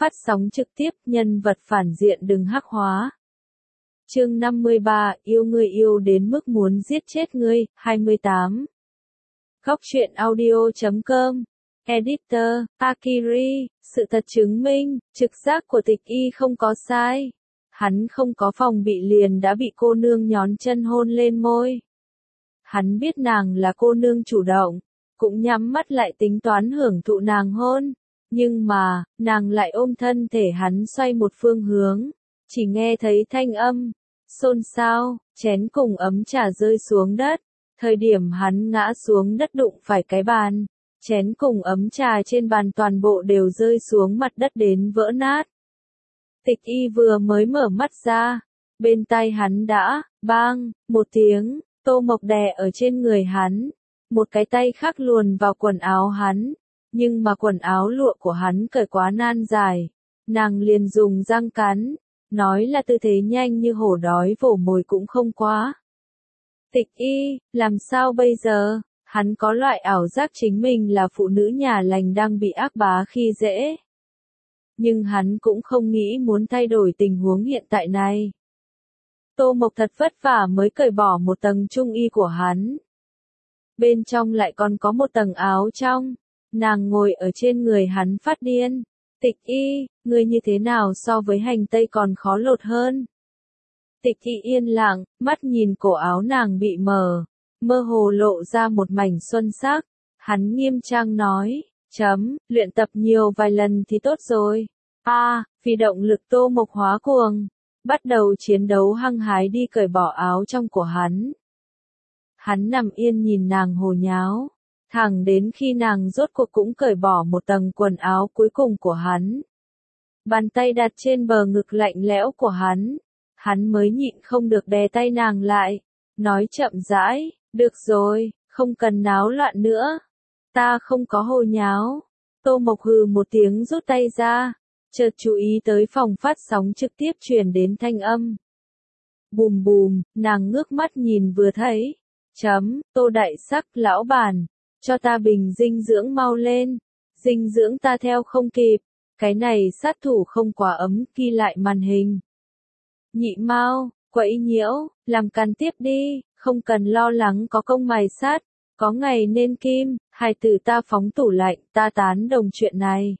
phát sóng trực tiếp, nhân vật phản diện đừng hắc hóa. Chương 53, yêu người yêu đến mức muốn giết chết ngươi, 28. Góc truyện audio.com. Editor, Akiri, sự thật chứng minh, trực giác của Tịch Y không có sai. Hắn không có phòng bị liền đã bị cô nương nhón chân hôn lên môi. Hắn biết nàng là cô nương chủ động, cũng nhắm mắt lại tính toán hưởng thụ nàng hôn. Nhưng mà, nàng lại ôm thân thể hắn xoay một phương hướng. Chỉ nghe thấy thanh âm xôn xao, chén cùng ấm trà rơi xuống đất. Thời điểm hắn ngã xuống đất đụng phải cái bàn, chén cùng ấm trà trên bàn toàn bộ đều rơi xuống mặt đất đến vỡ nát. Tịch Y vừa mới mở mắt ra, bên tai hắn đã, bang, một tiếng, Tô Mộc đè ở trên người hắn, một cái tay khác luồn vào quần áo hắn, nhưng mà quần áo lụa của hắn cởi quá nan dài, nàng liền dùng răng cắn, nói là tư thế nhanh như hổ đói vồ mồi cũng không quá. Tịch Y, làm sao bây giờ? Hắn có loại ảo giác chính mình là phụ nữ nhà lành đang bị ác bá khi dễ. Nhưng hắn cũng không nghĩ muốn thay đổi tình huống hiện tại này. Tô Mộc thật vất vả mới cởi bỏ một tầng trung y của hắn. Bên trong lại còn có một tầng áo trong. Nàng ngồi ở trên người hắn phát điên. Tịch Y, ngươi như thế nào so với hành tây còn khó lột hơn? Tịch Y yên lặng, mắt nhìn cổ áo nàng bị mơ hồ lộ ra một mảnh xuân sắc. Hắn nghiêm trang nói, luyện tập nhiều vài lần thì tốt rồi. Vì động lực Tô Mộc hóa cuồng, bắt đầu chiến đấu hăng hái đi cởi bỏ áo trong của hắn. Hắn nằm yên nhìn nàng hồ nháo, thẳng đến khi nàng rốt cuộc cũng cởi bỏ một tầng quần áo cuối cùng của hắn. Bàn tay đặt trên bờ ngực lạnh lẽo của hắn mới nhịn không được đè tay nàng lại, nói chậm rãi, được rồi, không cần náo loạn nữa. Ta không có hồ nháo. Tô Mộc hừ một tiếng rút tay ra, chợt chú ý tới phòng phát sóng trực tiếp truyền đến thanh âm. Bùm bùm, nàng ngước mắt nhìn vừa thấy. Tô đại sắc lão bản, cho ta bình dinh dưỡng mau lên. Dinh dưỡng ta theo không kịp. Cái này sát thủ không quá ấm, ghi lại màn hình. Nhị Mao, quậy nhiễu, làm can tiếp đi, không cần lo lắng có công mài sát, có ngày nên kim, hài tử ta phóng tủ lạnh, ta tán đồng chuyện này.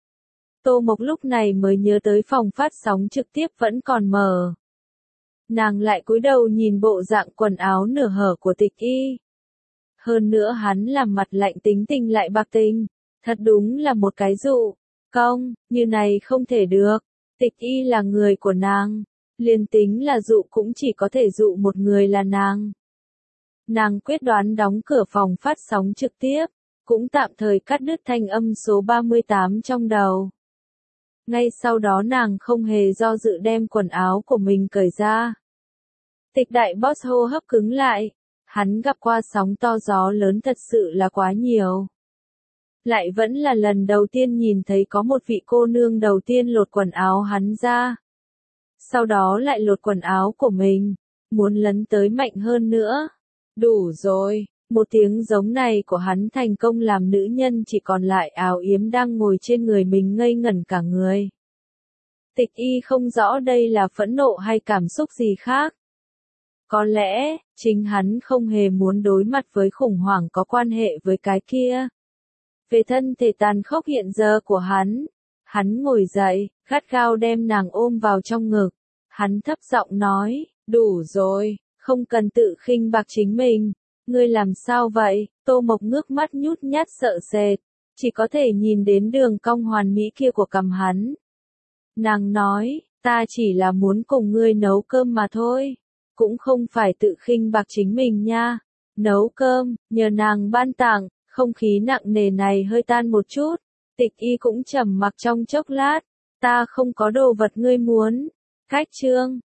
Tô Mộc lúc này mới nhớ tới phòng phát sóng trực tiếp vẫn còn mở. Nàng lại cúi đầu nhìn bộ dạng quần áo nửa hở của Tịch Y. Hơn nữa hắn làm mặt lạnh tính tình lại bạc tình, thật đúng là một cái dụ công, như này không thể được. Tịch Y là người của nàng, liền tính là dụ cũng chỉ có thể dụ một người là nàng. Nàng quyết đoán đóng cửa phòng phát sóng trực tiếp, cũng tạm thời cắt đứt thanh âm số 38 trong đầu. Ngay sau đó nàng không hề do dự đem quần áo của mình cởi ra. Tịch đại boss hô hấp cứng lại, hắn gặp qua sóng to gió lớn thật sự là quá nhiều. Lại vẫn là lần đầu tiên nhìn thấy có một vị cô nương đầu tiên lột quần áo hắn ra. Sau đó lại lột quần áo của mình, muốn lấn tới mạnh hơn nữa. Đủ rồi, một tiếng giống này của hắn thành công làm nữ nhân chỉ còn lại áo yếm đang ngồi trên người mình ngây ngẩn cả người. Tịch Y không rõ đây là phẫn nộ hay cảm xúc gì khác. Có lẽ, chính hắn không hề muốn đối mặt với khủng hoảng có quan hệ với cái kia. Về thân thể tàn khốc hiện giờ của hắn ngồi dậy, gắt gao đem nàng ôm vào trong ngực. Hắn thấp giọng nói, đủ rồi, không cần tự khinh bạc chính mình. Ngươi làm sao vậy? Tô Mộc ngước mắt nhút nhát sợ sệt, chỉ có thể nhìn đến đường cong hoàn mỹ kia của cằm hắn. Nàng nói, ta chỉ là muốn cùng ngươi nấu cơm mà thôi, cũng không phải tự khinh bạc chính mình nha. Nấu cơm, nhờ nàng ban tặng, không khí nặng nề này hơi tan một chút. Tịch Y cũng trầm mặc trong chốc lát, ta không có đồ vật ngươi muốn. Cách chương